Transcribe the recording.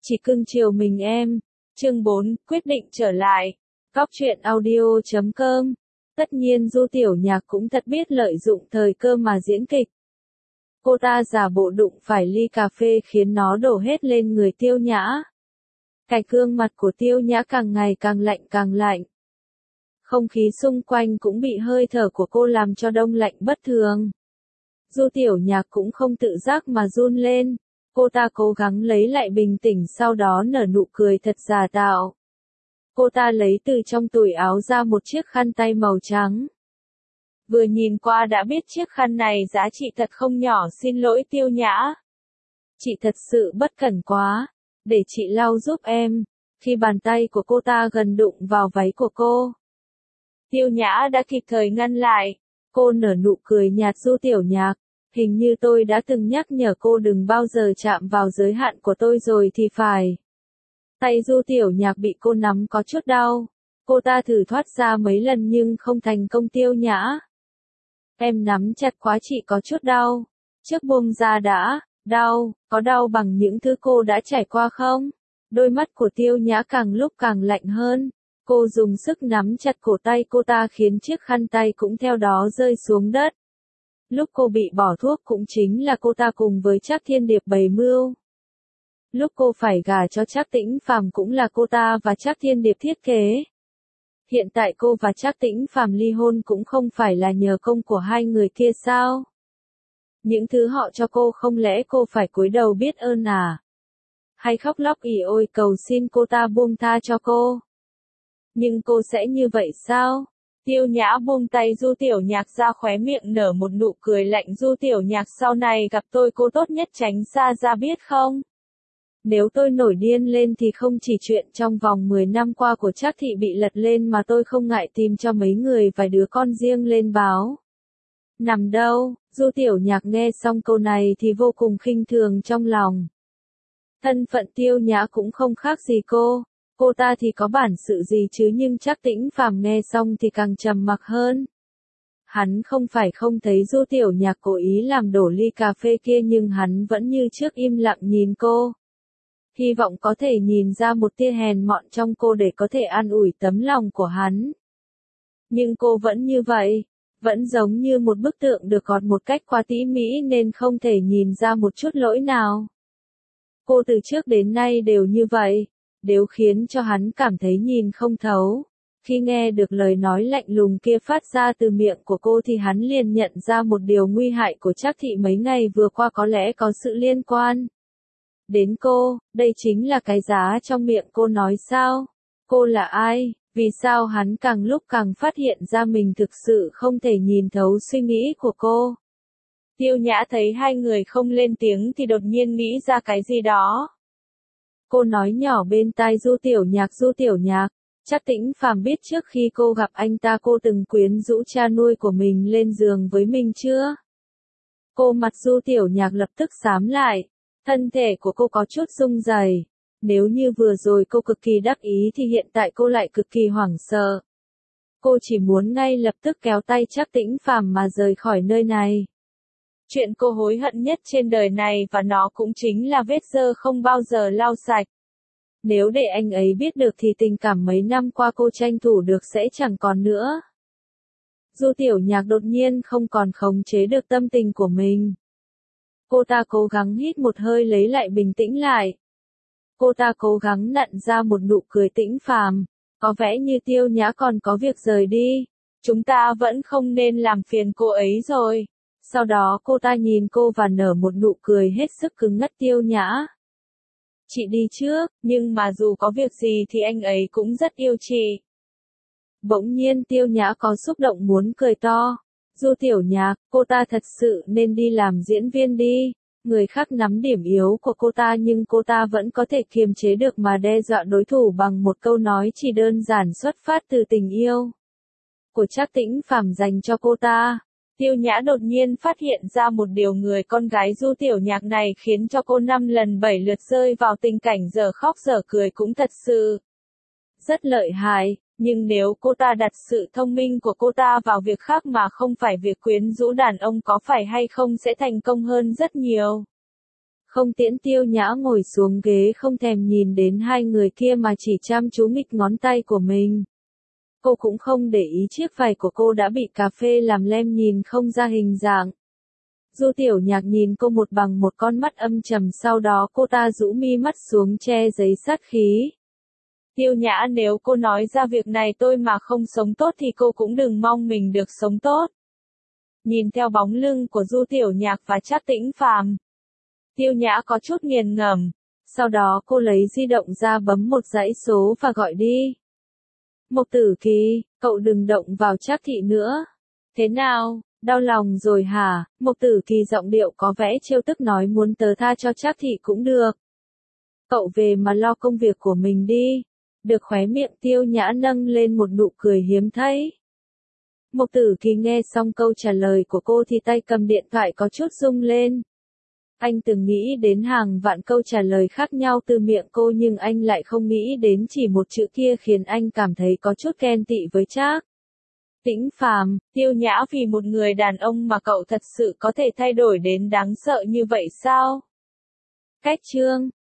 Chỉ cưng chiều mình em. Chương 4, quyết định trở lại. Góc truyện audio.com. Tất nhiên Du Tiểu Nhạc cũng thật biết lợi dụng thời cơ mà diễn kịch. Cô ta giả bộ đụng phải ly cà phê khiến nó đổ hết lên người Tiêu Nhã. Cái gương mặt của Tiêu Nhã càng ngày càng lạnh. Không khí xung quanh cũng bị hơi thở của cô làm cho đông lạnh bất thường. Du Tiểu Nhạc cũng không tự giác mà run lên. Cô ta cố gắng lấy lại bình tĩnh, sau đó nở nụ cười thật giả tạo. Cô ta lấy từ trong túi áo ra một chiếc khăn tay màu trắng. Vừa nhìn qua đã biết chiếc khăn này giá trị thật không nhỏ, xin lỗi Tiêu Nhã. Chị thật sự bất cẩn quá. Để chị lau giúp em. Khi bàn tay của cô ta gần đụng vào váy của cô, Tiêu Nhã đã kịp thời ngăn lại. Cô nở nụ cười nhạt. Du Tiểu Nhạc, hình như tôi đã từng nhắc nhở cô đừng bao giờ chạm vào giới hạn của tôi rồi thì phải. Tay Du Tiểu Nhạc bị cô nắm có chút đau. Cô ta thử thoát ra mấy lần nhưng không thành công. Tiêu Nhã, em nắm chặt quá, chị có chút đau. Trước buông ra đã. Đau, có đau bằng những thứ cô đã trải qua không? Đôi mắt của Tiêu Nhã càng lúc càng lạnh hơn. Cô dùng sức nắm chặt cổ tay cô ta khiến chiếc khăn tay cũng theo đó rơi xuống đất. Lúc cô bị bỏ thuốc cũng chính là cô ta cùng với Trác Thiên Điệp bày mưu. Lúc cô phải gả cho Trác Tĩnh Phàm cũng là cô ta và Trác Thiên Điệp thiết kế. Hiện tại cô và Trác Tĩnh Phàm ly hôn cũng không phải là nhờ công của hai người kia sao? Những thứ họ cho cô không lẽ cô phải cúi đầu biết ơn à? Hay khóc lóc ỉ ôi cầu xin cô ta buông tha cho cô? Nhưng cô sẽ như vậy sao? Tiêu Nhã buông tay Du Tiểu Nhạc ra, khóe miệng nở một nụ cười lạnh. Du Tiểu Nhạc, sau này gặp tôi cô tốt nhất tránh xa ra biết không? Nếu tôi nổi điên lên thì không chỉ chuyện trong vòng 10 năm qua của Trác thị bị lật lên mà tôi không ngại tìm cho mấy người vài đứa con riêng lên báo. Nằm đâu? Du Tiểu Nhạc nghe xong câu này thì vô cùng khinh thường trong lòng. Thân phận Tiêu Nhã cũng không khác gì cô. Cô ta thì có bản sự gì chứ, nhưng Trác Tĩnh Phàm nghe xong thì càng trầm mặc hơn. Hắn không phải không thấy Du Tiểu Nhạc cố ý làm đổ ly cà phê kia, nhưng hắn vẫn như trước im lặng nhìn cô. Hy vọng có thể nhìn ra một tia hèn mọn trong cô để có thể an ủi tấm lòng của hắn. Nhưng cô vẫn như vậy, vẫn giống như một bức tượng được gọt một cách quá tỉ mỉ nên không thể nhìn ra một chút lỗi nào. Cô từ trước đến nay đều như vậy, đều khiến cho hắn cảm thấy nhìn không thấu. Khi nghe được lời nói lạnh lùng kia phát ra từ miệng của cô thì hắn liền nhận ra một điều nguy hại của Trác thị mấy ngày vừa qua có lẽ có sự liên quan đến cô. Đây chính là cái giá trong miệng cô nói sao? Cô là ai? Vì sao hắn càng lúc càng phát hiện ra mình thực sự không thể nhìn thấu suy nghĩ của cô? Tiêu Nhã thấy hai người không lên tiếng thì đột nhiên nghĩ ra cái gì đó. Cô nói nhỏ bên tai Du Tiểu Nhạc. Du Tiểu Nhạc, Trác Tĩnh Phàm biết trước khi cô gặp anh ta cô từng quyến rũ cha nuôi của mình lên giường với mình chưa? Cô mặt Du Tiểu Nhạc lập tức xám lại. Thân thể của cô có chút rung rẩy. Nếu như vừa rồi cô cực kỳ đắc ý thì hiện tại cô lại cực kỳ hoảng sợ. Cô chỉ muốn ngay lập tức kéo tay Trác Tĩnh Phàm mà rời khỏi nơi này. Chuyện cô hối hận nhất trên đời này và nó cũng chính là vết dơ không bao giờ lau sạch. Nếu để anh ấy biết được thì tình cảm mấy năm qua cô tranh thủ được sẽ chẳng còn nữa. Du Tiểu Nhạc đột nhiên không còn khống chế được tâm tình của mình. Cô ta cố gắng hít một hơi lấy lại bình tĩnh lại. Cô ta cố gắng nặn ra một nụ cười. Tĩnh Phàm, có vẻ như Tiêu Nhã còn có việc rời đi. Chúng ta vẫn không nên làm phiền cô ấy rồi. Sau đó cô ta nhìn cô và nở một nụ cười hết sức cứng ngắc. Tiêu Nhã, chị đi trước, nhưng mà dù có việc gì thì anh ấy cũng rất yêu chị. Bỗng nhiên Tiêu Nhã có xúc động muốn cười to. Du Tiểu Nhạc, cô ta thật sự nên đi làm diễn viên đi. Người khác nắm điểm yếu của cô ta nhưng cô ta vẫn có thể kiềm chế được mà đe dọa đối thủ bằng một câu nói chỉ đơn giản xuất phát từ tình yêu của Trác Tĩnh Phàm dành cho cô ta. Tiêu Nhã đột nhiên phát hiện ra một điều, người con gái Du Tiểu Nhạc này khiến cho cô 5 lần 7 lượt rơi vào tình cảnh dở khóc dở cười cũng thật sự rất lợi hại. Nhưng nếu cô ta đặt sự thông minh của cô ta vào việc khác mà không phải việc quyến rũ đàn ông có phải hay không sẽ thành công hơn rất nhiều. Không Tiễn Tiêu Nhã ngồi xuống ghế không thèm nhìn đến hai người kia mà chỉ chăm chú nghịch ngón tay của mình. Cô cũng không để ý chiếc vải của cô đã bị cà phê làm lem nhìn không ra hình dạng. Du Tiểu Nhạc nhìn cô một bằng một con mắt âm trầm, sau đó cô ta rũ mi mắt xuống che giấy sát khí. Tiêu Nhã, nếu cô nói ra việc này tôi mà không sống tốt thì cô cũng đừng mong mình được sống tốt. Nhìn theo bóng lưng của Du Tiểu Nhạc và Trác Tĩnh Phàm, Tiêu Nhã có chút nghiền ngẫm, sau đó cô lấy di động ra bấm một dãy số và gọi đi. Mộc Tử Kỳ, cậu đừng động vào Trác thị nữa. Thế nào, đau lòng rồi hả? Mộc Tử Kỳ giọng điệu có vẻ trêu tức nói muốn tớ tha cho Trác thị cũng được. Cậu về mà lo công việc của mình đi. Được, khóe miệng Tiêu Nhã nâng lên một nụ cười hiếm thấy. Mộc Tử Kỳ nghe xong câu trả lời của cô thì tay cầm điện thoại có chút rung lên. Anh từng nghĩ đến hàng vạn câu trả lời khác nhau từ miệng cô nhưng anh lại không nghĩ đến chỉ một chữ kia khiến anh cảm thấy có chút ghen tị với Trác Tĩnh Phàm. Tiêu Nhã, vì một người đàn ông mà cậu thật sự có thể thay đổi đến đáng sợ như vậy sao? Cách chương